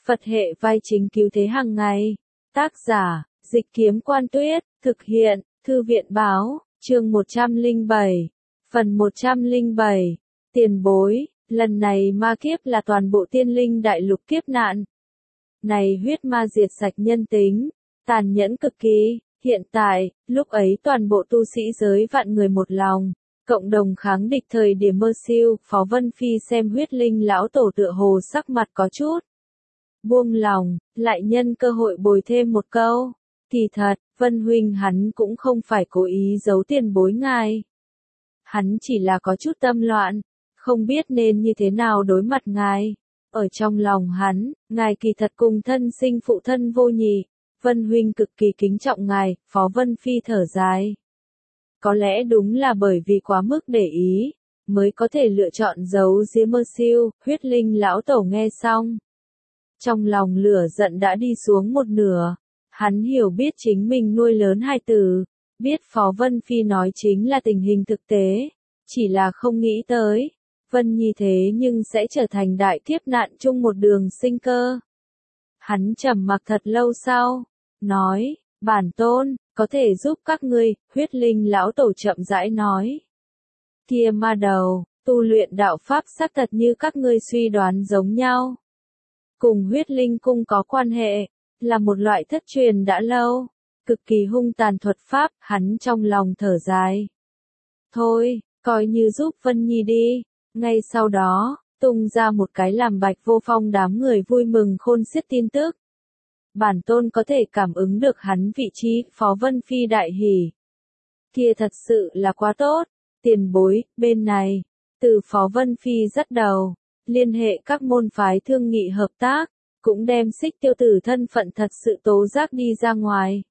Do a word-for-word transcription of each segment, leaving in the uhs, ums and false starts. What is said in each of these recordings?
Phật hệ vai chính cứu thế hàng ngày. Tác giả, Dịch Kiếm Quan Tuyết, thực hiện, Thư viện Báo, chương một trăm lẻ bảy, phần một trăm lẻ bảy, tiền bối, lần này ma kiếp là toàn bộ tiên linh đại lục kiếp nạn. Này huyết ma diệt sạch nhân tính, tàn nhẫn cực kỳ, hiện tại, lúc ấy toàn bộ tu sĩ giới vạn người một lòng, cộng đồng kháng địch thời điểm mơ siêu, Phó Vân Phi xem huyết linh lão tổ tựa hồ sắc mặt có chút buông lòng, lại nhân cơ hội bồi thêm một câu. Kỳ thật, Vân huynh hắn cũng không phải cố ý giấu tiền bối ngài. Hắn chỉ là có chút tâm loạn, không biết nên như thế nào đối mặt ngài. Ở trong lòng hắn, ngài kỳ thật cùng thân sinh phụ thân vô nhị. Vân huynh cực kỳ kính trọng ngài, Phó Vân Phi thở dài. Có lẽ đúng là bởi vì quá mức để ý, mới có thể lựa chọn giấu giếm mơ siêu, huyết linh lão tổ nghe xong. Trong lòng lửa giận đã đi xuống một nửa, hắn hiểu biết chính mình nuôi lớn hai tử, biết Phó Vân Phi nói chính là tình hình thực tế, chỉ là không nghĩ tới, Vân Nhi thế nhưng sẽ trở thành đại kiếp nạn chung một đường sinh cơ. Hắn trầm mặc thật lâu sau, nói, bản tôn, có thể giúp các ngươi, huyết linh lão tổ chậm rãi nói. Kia ma đầu, tu luyện đạo pháp xác thật như các ngươi suy đoán giống nhau. Cùng huyết linh cung có quan hệ, là một loại thất truyền đã lâu, cực kỳ hung tàn thuật pháp, hắn trong lòng thở dài. Thôi, coi như giúp Vân Nhi đi, ngay sau đó, tung ra một cái làm Bạch Vô Phong đám người vui mừng khôn xiết tin tức. Bản tôn có thể cảm ứng được hắn vị trí, Phó Vân Phi đại hỉ. Kia thật sự là quá tốt, tiền bối, bên này, từ Phó Vân Phi dắt đầu, liên hệ các môn phái thương nghị hợp tác, cũng đem Xích Tiêu Tử thân phận thật sự tố giác đi ra ngoài.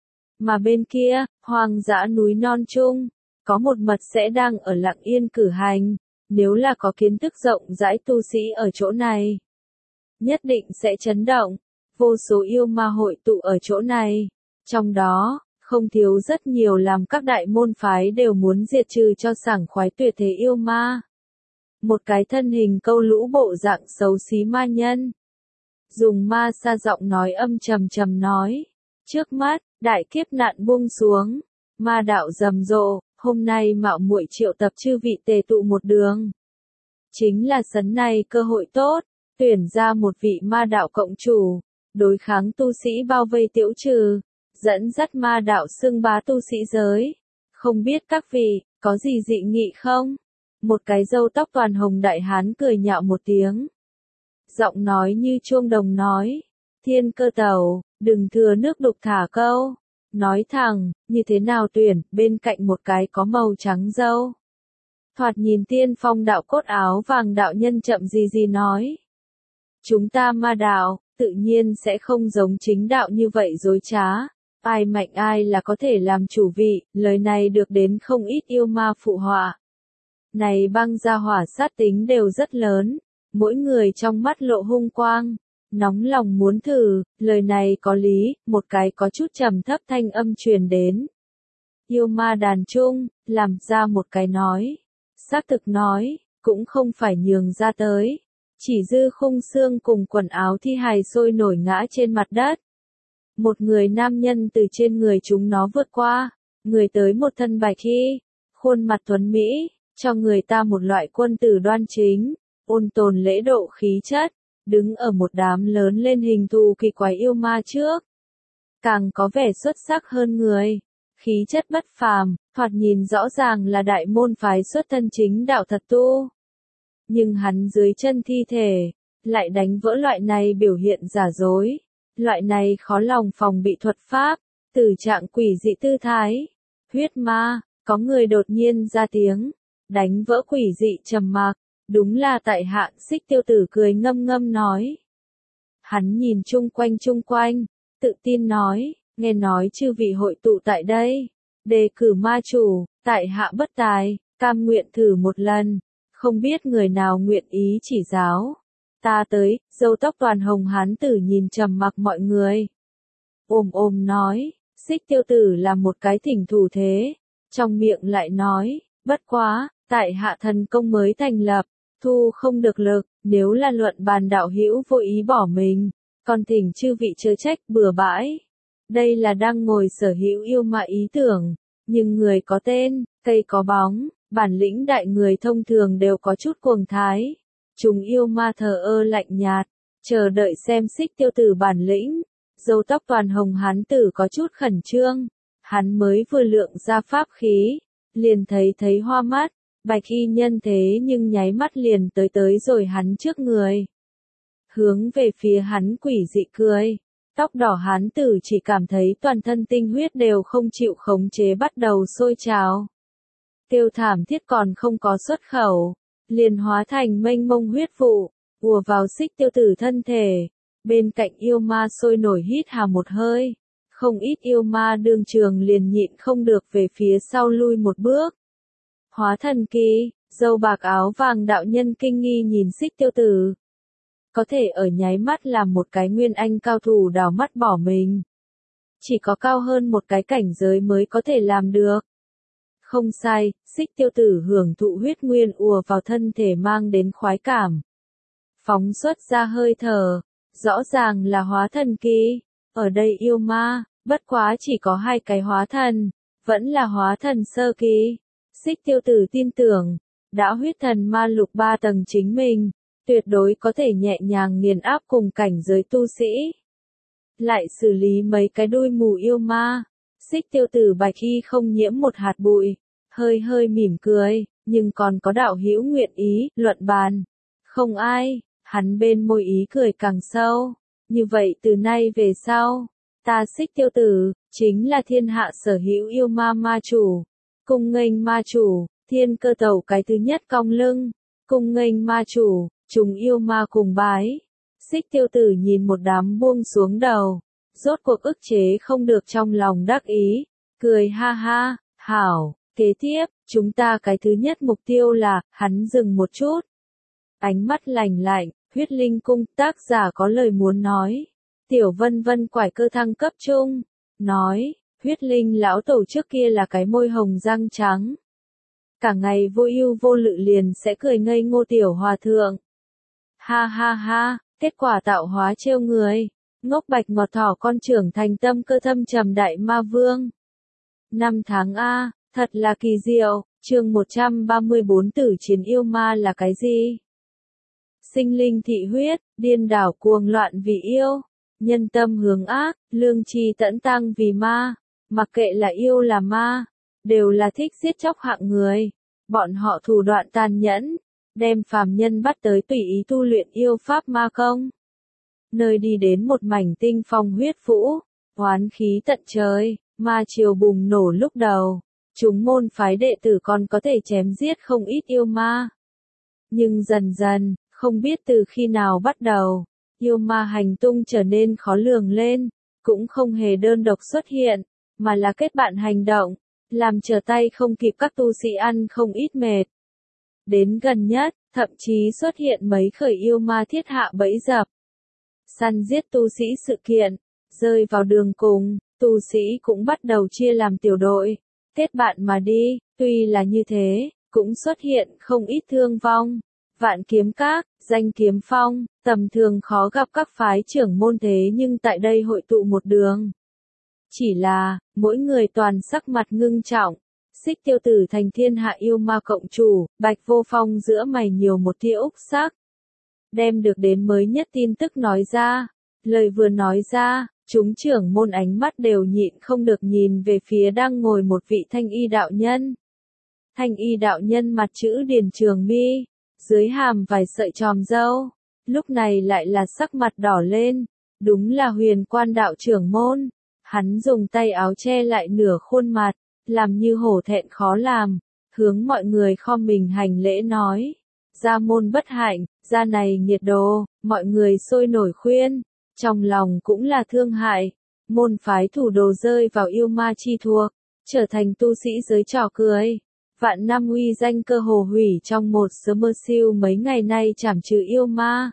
Mà bên kia, hoang dã núi non trung, có một mật sẽ đang ở lặng yên cử hành, nếu là có kiến thức rộng rãi tu sĩ ở chỗ này, nhất định sẽ chấn động, vô số yêu ma hội tụ ở chỗ này, trong đó, không thiếu rất nhiều làm các đại môn phái đều muốn diệt trừ cho sảng khoái tuyệt thế yêu ma. Một cái thân hình câu lũ bộ dạng xấu xí ma nhân. Dùng ma sa giọng nói âm trầm trầm nói. Trước mắt, đại kiếp nạn buông xuống. Ma đạo rầm rộ, hôm nay mạo muội triệu tập chư vị tề tụ một đường. Chính là sấn này cơ hội tốt, tuyển ra một vị ma đạo cộng chủ, đối kháng tu sĩ bao vây tiễu trừ, dẫn dắt ma đạo xưng bá tu sĩ giới. Không biết các vị, có gì dị nghị không? Một cái râu tóc toàn hồng đại hán cười nhạo một tiếng. Giọng nói như chuông đồng nói. Thiên Cơ Tẩu, đừng thừa nước đục thả câu. Nói thẳng, như thế nào tuyển, bên cạnh một cái có màu trắng râu. Thoạt nhìn tiên phong đạo cốt áo vàng đạo nhân chậm gì gì nói. Chúng ta ma đạo, tự nhiên sẽ không giống chính đạo như vậy dối trá. Ai mạnh ai là có thể làm chủ vị, lời này được đến không ít yêu ma phụ họa. Này băng gia hỏa sát tính đều rất lớn, mỗi người trong mắt lộ hung quang, nóng lòng muốn thử, lời này có lý, một cái có chút trầm thấp thanh âm truyền đến. Yêu ma đàn trung, làm ra một cái nói, xác thực nói, cũng không phải nhường ra tới, chỉ dư khung xương cùng quần áo thi hài sôi nổi ngã trên mặt đất. Một người nam nhân từ trên người chúng nó vượt qua, người tới một thân bạch y, khuôn mặt tuấn mỹ, cho người ta một loại quân tử đoan chính, ôn tồn lễ độ khí chất, đứng ở một đám lớn lên hình thù kỳ quái yêu ma trước. Càng có vẻ xuất sắc hơn người, khí chất bất phàm, thoạt nhìn rõ ràng là đại môn phái xuất thân chính đạo thật tu. Nhưng hắn dưới chân thi thể, lại đánh vỡ loại này biểu hiện giả dối, loại này khó lòng phòng bị thuật pháp, tử trạng quỷ dị tư thái. Huyết ma, có người đột nhiên ra tiếng. Đánh vỡ quỷ dị trầm mặc, đúng là tại hạ. Xích Tiêu Tử cười ngâm ngâm nói. Hắn nhìn chung quanh chung quanh, tự tin nói, nghe nói chư vị hội tụ tại đây, đề cử ma chủ, tại hạ bất tài, cam nguyện thử một lần, không biết người nào nguyện ý chỉ giáo. Ta tới, râu tóc toàn hồng hán tử nhìn trầm mặc mọi người. Ôm ôm nói, Xích Tiêu Tử là một cái thỉnh thủ thế, trong miệng lại nói, bất quá, tại hạ thần công mới thành lập, thu không được lực, nếu là luận bàn đạo hữu vô ý bỏ mình, Còn thỉnh chư vị chớ trách bừa bãi. Đây là đang ngồi sở hữu yêu ma ý tưởng, nhưng người có tên, cây có bóng, bản lĩnh đại người thông thường đều có chút cuồng thái. Chúng yêu ma thờ ơ lạnh nhạt, chờ đợi xem Xích Tiêu Tử bản lĩnh. Râu tóc toàn hồng hán tử có chút khẩn trương, hắn mới vừa lượng ra pháp khí, liền thấy thấy hoa mắt, bạch y nhân thế nhưng nháy mắt liền tới tới rồi hắn trước người. Hướng về phía hắn quỷ dị cười, tóc đỏ hán tử chỉ cảm thấy toàn thân tinh huyết đều không chịu khống chế bắt đầu sôi trào. Kêu thảm thiết còn không có xuất khẩu, liền hóa thành mênh mông huyết vụ, ùa vào Xích Tiêu Tử thân thể. Bên cạnh yêu ma sôi nổi hít hà một hơi, không ít yêu ma đương trường liền nhịn không được về phía sau lui một bước. Hóa thần kỳ, dâu bạc áo vàng đạo nhân kinh nghi nhìn Xích Tiêu Tử. Có thể ở nháy mắt làm một cái nguyên anh cao thủ đào mắt bỏ mình. Chỉ có cao hơn một cái cảnh giới mới có thể làm được. Không sai, Xích Tiêu Tử hưởng thụ huyết nguyên ùa vào thân thể mang đến khoái cảm. Phóng xuất ra hơi thở, rõ ràng là hóa thần kỳ. Ở đây yêu ma, bất quá chỉ có hai cái hóa thần, vẫn là hóa thần sơ kỳ. Xích Tiêu Tử tin tưởng, đã huyết thần ma lục ba tầng chính mình, tuyệt đối có thể nhẹ nhàng nghiền áp cùng cảnh giới tu sĩ. Lại xử lý mấy cái đuôi mù yêu ma, Xích Tiêu Tử bạch y không nhiễm một hạt bụi, hơi hơi mỉm cười, nhưng còn có đạo hữu nguyện ý, luận bàn. Không ai, hắn bên môi ý cười càng sâu, như vậy từ nay về sau, ta Xích Tiêu Tử, chính là thiên hạ sở hữu yêu ma ma chủ. Cung nghênh ma chủ, thiên cơ tẩu cái thứ nhất cong lưng, cung nghênh ma chủ, chúng yêu ma cùng bái. Xích Tiêu Tử nhìn một đám buông xuống đầu, rốt cuộc ức chế không được trong lòng đắc ý, cười ha ha, hảo, kế tiếp, chúng ta cái thứ nhất mục tiêu là, hắn dừng một chút. Ánh mắt lạnh lạnh, huyết linh cung, tác giả có lời muốn nói. Tiểu Vân Vân quải cơ thăng cấp trung, nói, huyết linh lão tổ trước kia là cái môi hồng răng trắng. Cả ngày vô ưu vô lự liền sẽ cười ngây ngô tiểu hòa thượng. Ha ha ha, kết quả tạo hóa trêu người, ngốc bạch ngọt thỏ con trưởng thành tâm cơ thâm trầm đại ma vương. Năm tháng A, thật là kỳ diệu, chương một trăm ba mươi bốn tử chiến yêu ma là cái gì? Sinh linh thị huyết, điên đảo cuồng loạn vì yêu, nhân tâm hướng ác, lương tri tẫn tăng vì ma, mặc kệ là yêu là ma, đều là thích giết chóc hạng người. Bọn họ thủ đoạn tàn nhẫn, đem phàm nhân bắt tới tùy ý tu luyện yêu pháp ma công. Nơi đi đến một mảnh tinh phong huyết vũ, oán khí tận trời, ma triều bùng nổ lúc đầu, chúng môn phái đệ tử còn có thể chém giết không ít yêu ma. Nhưng dần dần, không biết từ khi nào bắt đầu, yêu ma hành tung trở nên khó lường lên, cũng không hề đơn độc xuất hiện, mà là kết bạn hành động, làm trở tay không kịp các tu sĩ ăn không ít mệt. Đến gần nhất, thậm chí xuất hiện mấy khởi yêu ma thiết hạ bẫy dập. Săn giết tu sĩ sự kiện, rơi vào đường cùng, tu sĩ cũng bắt đầu chia làm tiểu đội, kết bạn mà đi, tuy là như thế, cũng xuất hiện không ít thương vong. Vạn kiếm các, danh kiếm phong, tầm thường khó gặp các phái trưởng môn thế nhưng tại đây hội tụ một đường. Chỉ là, mỗi người toàn sắc mặt ngưng trọng, Xích Tiêu Tử thành thiên hạ yêu ma cộng chủ, Bạch Vô Phong giữa mày nhiều một tia úc sắc. Đem được đến mới nhất tin tức nói ra, lời vừa nói ra, chúng trưởng môn ánh mắt đều nhịn không được nhìn về phía đang ngồi một vị thanh y đạo nhân. Thanh y đạo nhân mặt chữ điền trường mi, dưới hàm vài sợi tròm râu, lúc này lại là sắc mặt đỏ lên, đúng là Huyền Quan đạo trưởng môn. Hắn dùng tay áo che lại nửa khuôn mặt, làm như hổ thẹn khó làm, hướng mọi người khom mình hành lễ nói, gia môn bất hạnh, gia này nhiệt đồ, mọi người sôi nổi khuyên, trong lòng cũng là thương hại, môn phái thủ đồ rơi vào yêu ma chi thuộc, trở thành tu sĩ giới trò cười. Vạn năm uy danh cơ hồ hủy trong một sớm mơ siêu mấy ngày nay trảm trừ yêu ma.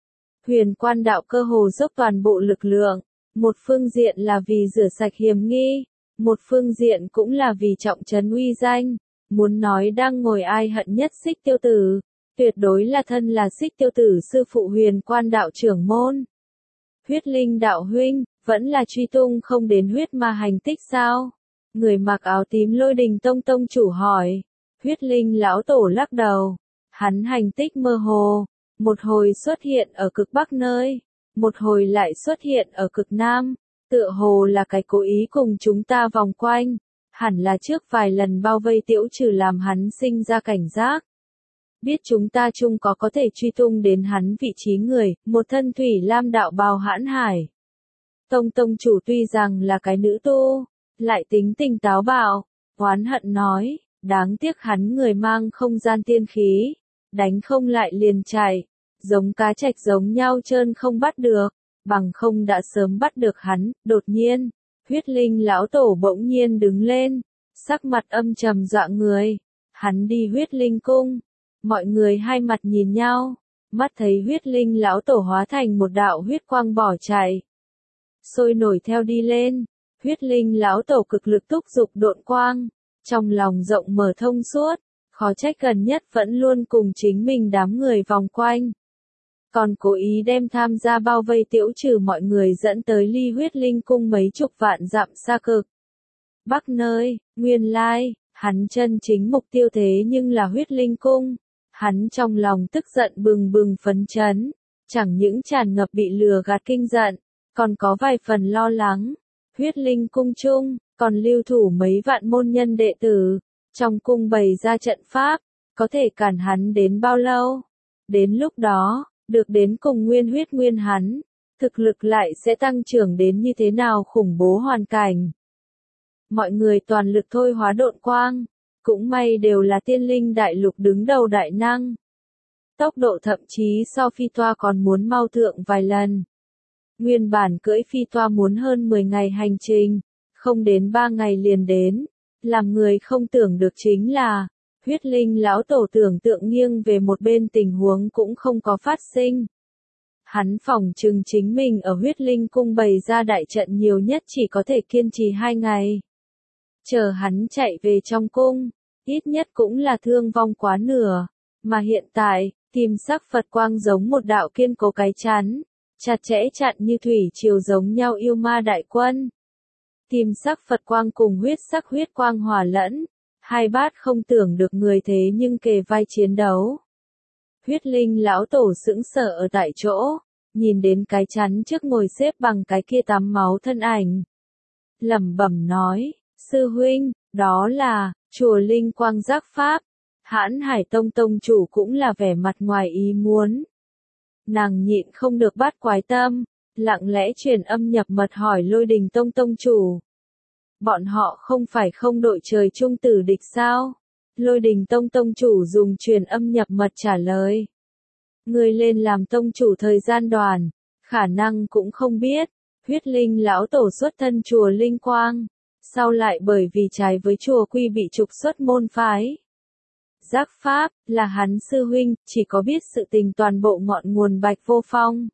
Huyền Quan đạo cơ hồ dốc toàn bộ lực lượng, một phương diện là vì rửa sạch hiểm nghi, một phương diện cũng là vì trọng trấn uy danh, muốn nói đang ngồi ai hận nhất Xích Tiêu Tử, tuyệt đối là thân là Xích Tiêu Tử sư phụ Huyền Quan đạo trưởng môn. Huyết Linh đạo huynh, vẫn là truy tung không đến huyết ma hành tích sao? Người mặc áo tím Lôi Đình Tông tông chủ hỏi. Huyết Linh lão tổ lắc đầu. Hắn hành tích mơ hồ, một hồi xuất hiện ở cực bắc nơi, một hồi lại xuất hiện ở cực nam, tựa hồ là cái cố ý cùng chúng ta vòng quanh, hẳn là trước vài lần bao vây Tiễu Trừ làm hắn sinh ra cảnh giác. Biết chúng ta chung có có thể truy tung đến hắn vị trí người, một thân thủy lam đạo bào hãn hải. Tông tông chủ tuy rằng là cái nữ tu, lại tính tình táo bạo, oán hận nói, đáng tiếc hắn người mang không gian tiên khí, đánh không lại liền chạy, giống cá trạch giống nhau trơn không bắt được, bằng không đã sớm bắt được hắn. Đột nhiên, Huyết Linh lão tổ bỗng nhiên đứng lên, sắc mặt âm trầm dọa người, hắn đi Huyết Linh cung, mọi người hai mặt nhìn nhau, mắt thấy Huyết Linh lão tổ hóa thành một đạo huyết quang bỏ chạy, sôi nổi theo đi lên. Huyết Linh lão tổ cực lực thúc giục độn quang, trong lòng rộng mở thông suốt, khó trách gần nhất vẫn luôn cùng chính mình đám người vòng quanh. Còn cố ý đem tham gia bao vây Tiễu Trừ mọi người dẫn tới ly Huyết Linh cung mấy chục vạn dặm xa cực bắc nơi. Nguyên lai, hắn chân chính mục tiêu thế nhưng là Huyết Linh cung. Hắn trong lòng tức giận bừng bừng phấn chấn, chẳng những tràn ngập bị lừa gạt kinh giận, còn có vài phần lo lắng. Huyết Linh cung chung, còn lưu thủ mấy vạn môn nhân đệ tử, trong cung bày ra trận pháp, có thể cản hắn đến bao lâu? Đến lúc đó, được đến cùng nguyên huyết nguyên hắn, thực lực lại sẽ tăng trưởng đến như thế nào khủng bố hoàn cảnh. Mọi người toàn lực thôi hóa độn quang, cũng may đều là tiên linh đại lục đứng đầu đại năng. Tốc độ thậm chí so phi toa còn muốn mau thượng vài lần. Nguyên bản cưỡi phi toa muốn hơn mười ngày hành trình, không đến ba ngày liền đến. Làm người không tưởng được chính là, Huyết Linh lão tổ tưởng tượng nghiêng về một bên tình huống cũng không có phát sinh. Hắn phỏng chừng chính mình ở Huyết Linh cung bày ra đại trận nhiều nhất chỉ có thể kiên trì hai ngày. Chờ hắn chạy về trong cung, ít nhất cũng là thương vong quá nửa. Mà hiện tại, kim sắc Phật quang giống một đạo kiên cố cái chắn, chặt chẽ chặn như thủy triều giống nhau yêu ma đại quân. Kim sắc Phật quang cùng huyết sắc huyết quang hòa lẫn, hai bát không tưởng được người thế nhưng kề vai chiến đấu. Huyết Linh lão tổ sững sờ ở tại chỗ, nhìn đến cái chắn trước ngồi xếp bằng cái kia tắm máu thân ảnh. Lẩm bẩm nói, sư huynh, đó là, chùa Linh Quang Giác Pháp. Hãn Hải Tông tông chủ cũng là vẻ mặt ngoài ý muốn. Nàng nhịn không được bắt quái tâm, lặng lẽ truyền âm nhập mật hỏi Lôi Đình Tông tông chủ. Bọn họ không phải không đội trời chung tử địch sao? Lôi Đình Tông tông chủ dùng truyền âm nhập mật trả lời. Người lên làm tông chủ thời gian đoàn, khả năng cũng không biết, Huyết Linh lão tổ xuất thân chùa Linh Quang, sau lại bởi vì trái với chùa quy bị trục xuất môn phái. Giác Pháp, là hắn sư huynh, chỉ có biết sự tình toàn bộ ngọn nguồn Bạch Vô Phong.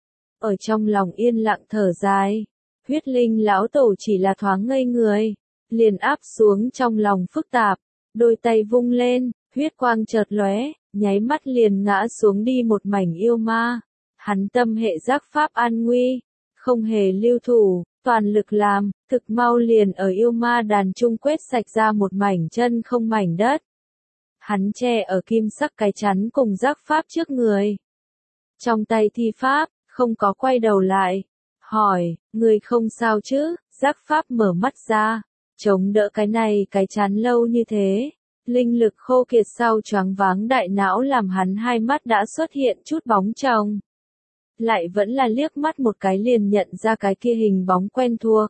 Ở trong lòng yên lặng thở dài, Huyết Linh lão tổ chỉ là thoáng ngây người, liền áp xuống trong lòng phức tạp, đôi tay vung lên, huyết quang chợt lóe, nháy mắt liền ngã xuống đi một mảnh yêu ma. Hắn tâm hệ Giác Pháp an nguy, không hề lưu thủ, toàn lực làm, thực mau liền ở yêu ma đàn trung quét sạch ra một mảnh chân không mảnh đất. Hắn che ở kim sắc cái chắn cùng Giác Pháp trước người. Trong tay thi pháp, không có quay đầu lại. Hỏi, người không sao chứ? Giác Pháp mở mắt ra, chống đỡ cái này cái chắn lâu như thế. Linh lực khô kiệt sau choáng váng đại não làm hắn hai mắt đã xuất hiện chút bóng chồng. Lại vẫn là liếc mắt một cái liền nhận ra cái kia hình bóng quen thuộc.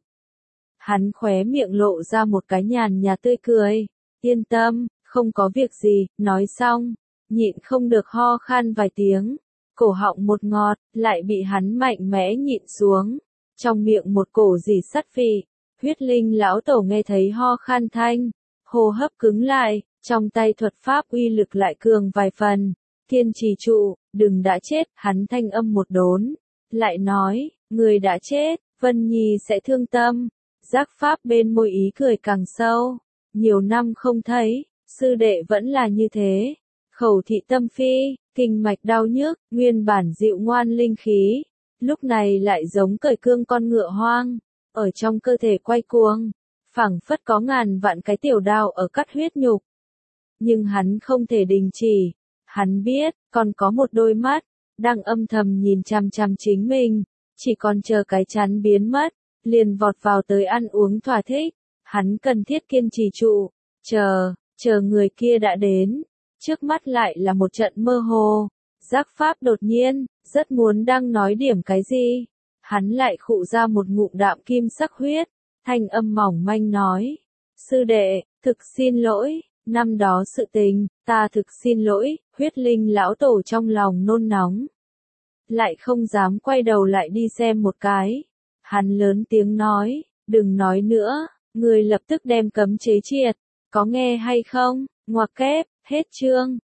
Hắn khóe miệng lộ ra một cái nhàn nhạt tươi cười. Yên tâm, không có việc gì, nói xong, nhịn không được ho khan vài tiếng. Cổ họng một ngọt, lại bị hắn mạnh mẽ nhịn xuống. Trong miệng một cổ gì sắt vị. Huyết Linh lão tổ nghe thấy ho khan thanh, hô hấp cứng lại, trong tay thuật pháp uy lực lại cường vài phần. Kiên trì trụ, đừng đã chết, hắn thanh âm một đốn, lại nói, người đã chết, Vân Nhi sẽ thương tâm. Giác Pháp bên môi ý cười càng sâu, nhiều năm không thấy, sư đệ vẫn là như thế. Khẩu thị tâm phi, kinh mạch đau nhức, nguyên bản dịu ngoan linh khí, lúc này lại giống cởi cương con ngựa hoang, ở trong cơ thể quay cuồng, phảng phất có ngàn vạn cái tiểu đao ở cắt huyết nhục. Nhưng hắn không thể đình chỉ, hắn biết, còn có một đôi mắt, đang âm thầm nhìn chằm chằm chính mình, chỉ còn chờ cái chắn biến mất, liền vọt vào tới ăn uống thỏa thích, hắn cần thiết kiên trì trụ, chờ, chờ người kia đã đến, trước mắt lại là một trận mơ hồ, giác pháp đột nhiên, rất muốn đang nói điểm cái gì, hắn lại khụ ra một ngụm đạm kim sắc huyết, thanh âm mỏng manh nói, sư đệ, thực xin lỗi. Năm đó sự tình, ta thực xin lỗi, huyết linh lão tổ trong lòng nôn nóng. Lại không dám quay đầu lại đi xem một cái. Hắn lớn tiếng nói, đừng nói nữa, người lập tức đem cấm chế triệt, có nghe hay không, ngoặc kép, hết chương.